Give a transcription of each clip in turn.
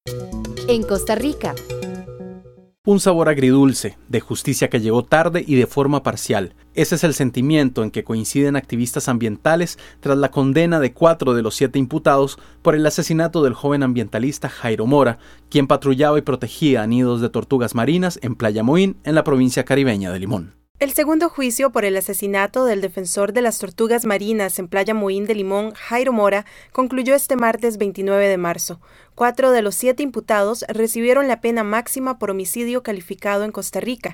En Costa Rica. Un sabor agridulce, de justicia que llegó tarde y de forma parcial. Ese es el sentimiento en que coinciden activistas ambientales tras la condena de 4 de los 7 imputados por el asesinato del joven ambientalista Jairo Mora, quien patrullaba y protegía nidos de tortugas marinas en Playa Moín, en la provincia caribeña de Limón. El segundo juicio por el asesinato del defensor de las tortugas marinas en Playa Moín de Limón, Jairo Mora, concluyó este martes 29 de marzo. 4 de los 7 imputados recibieron la pena máxima por homicidio calificado en Costa Rica,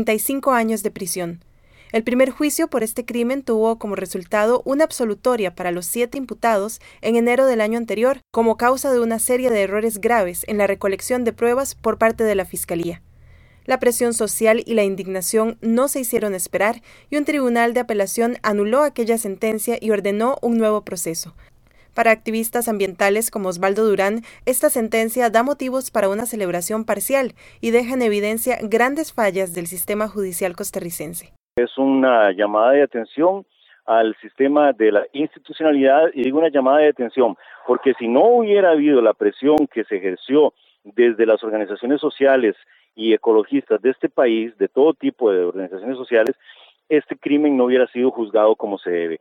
35 años de prisión. El primer juicio por este crimen tuvo como resultado una absolutoria para los 7 imputados en enero del año anterior, como causa de una serie de errores graves en la recolección de pruebas por parte de la Fiscalía. La presión social y la indignación no se hicieron esperar y un tribunal de apelación anuló aquella sentencia y ordenó un nuevo proceso. Para activistas ambientales como Osvaldo Durán, esta sentencia da motivos para una celebración parcial y deja en evidencia grandes fallas del sistema judicial costarricense. Es una llamada de atención al sistema de la institucionalidad, y digo una llamada de atención porque si no hubiera habido la presión que se ejerció desde las organizaciones sociales y ecologistas de este país, de todo tipo de organizaciones sociales, este crimen no hubiera sido juzgado como se debe.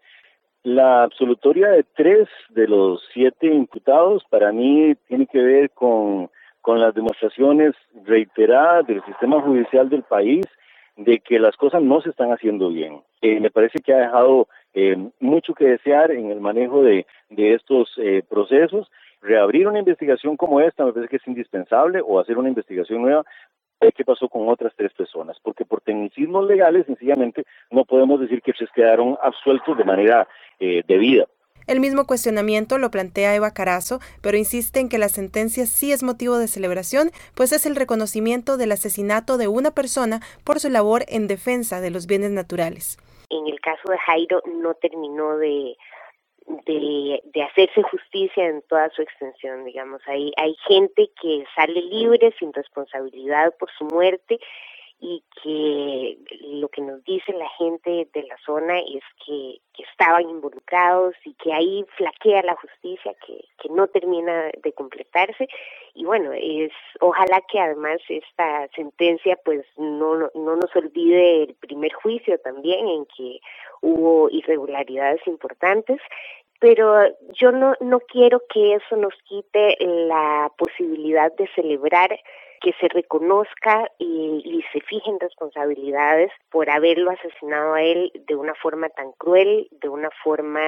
La absolutoria de 3 de los 7 imputados para mí tiene que ver con las demostraciones reiteradas del sistema judicial del país de que las cosas no se están haciendo bien. Me parece que ha dejado mucho que desear en el manejo de estos procesos. Reabrir una investigación como esta me parece que es indispensable, o hacer una investigación nueva. ¿Qué pasó con otras 3 personas? Porque por tecnicismos legales, sencillamente, no podemos decir que se quedaron absueltos de manera debida. El mismo cuestionamiento lo plantea Eva Carazo, pero insiste en que la sentencia sí es motivo de celebración, pues es el reconocimiento del asesinato de una persona por su labor en defensa de los bienes naturales. En el caso de Jairo no terminó de hacerse justicia en toda su extensión, digamos. Hay gente que sale libre sin responsabilidad por su muerte, y que lo que nos dice la gente de la zona es que estaban involucrados y que ahí flaquea la justicia, que no termina de completarse. Y bueno, ojalá que además esta sentencia pues no nos olvide el primer juicio también, en que hubo irregularidades importantes. Pero yo no quiero que eso nos quite la posibilidad de celebrar que se reconozca y se fijen responsabilidades por haberlo asesinado a él de una forma tan cruel, de una forma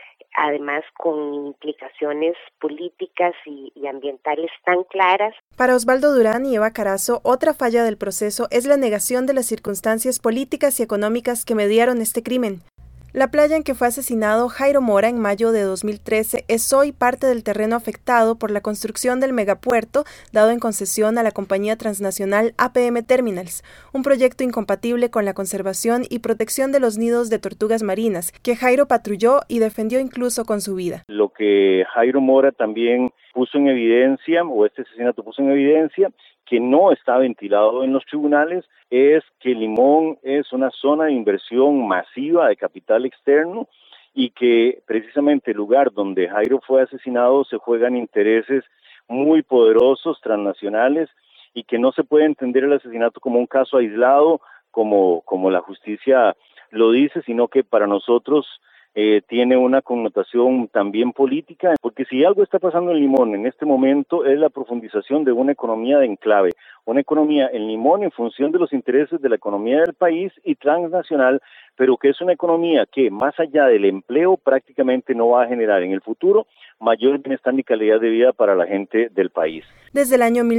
además con implicaciones políticas y ambientales tan claras. Para Osvaldo Durán y Eva Carazo, otra falla del proceso es la negación de las circunstancias políticas y económicas que mediaron este crimen. La playa en que fue asesinado Jairo Mora en mayo de 2013 es hoy parte del terreno afectado por la construcción del megapuerto dado en concesión a la compañía transnacional APM Terminals, un proyecto incompatible con la conservación y protección de los nidos de tortugas marinas, que Jairo patrulló y defendió incluso con su vida. Lo que Jairo Mora también puso en evidencia, o este asesinato puso en evidencia, que no está ventilado en los tribunales, es que Limón es una zona de inversión masiva de capital externo y que precisamente el lugar donde Jairo fue asesinado se juegan intereses muy poderosos, transnacionales, y que no se puede entender el asesinato como un caso aislado, como la justicia lo dice, sino que para nosotros tiene una connotación también política, porque si algo está pasando en Limón en este momento es la profundización de una economía de enclave, una economía en Limón en función de los intereses de la economía del país y transnacional, pero que es una economía que más allá del empleo prácticamente no va a generar en el futuro mayor bienestar y calidad de vida para la gente del país. Desde el año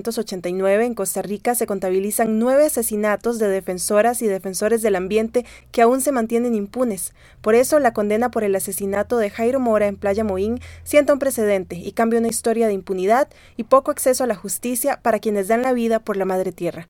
1989 en Costa Rica se contabilizan 9 asesinatos de defensoras y defensores del ambiente que aún se mantienen impunes. Por eso la condena por el asesinato de Jairo Mora en Playa Moín sienta un precedente y cambia una historia de impunidad y poco acceso a la justicia para quienes dan la vida por la madre tierra.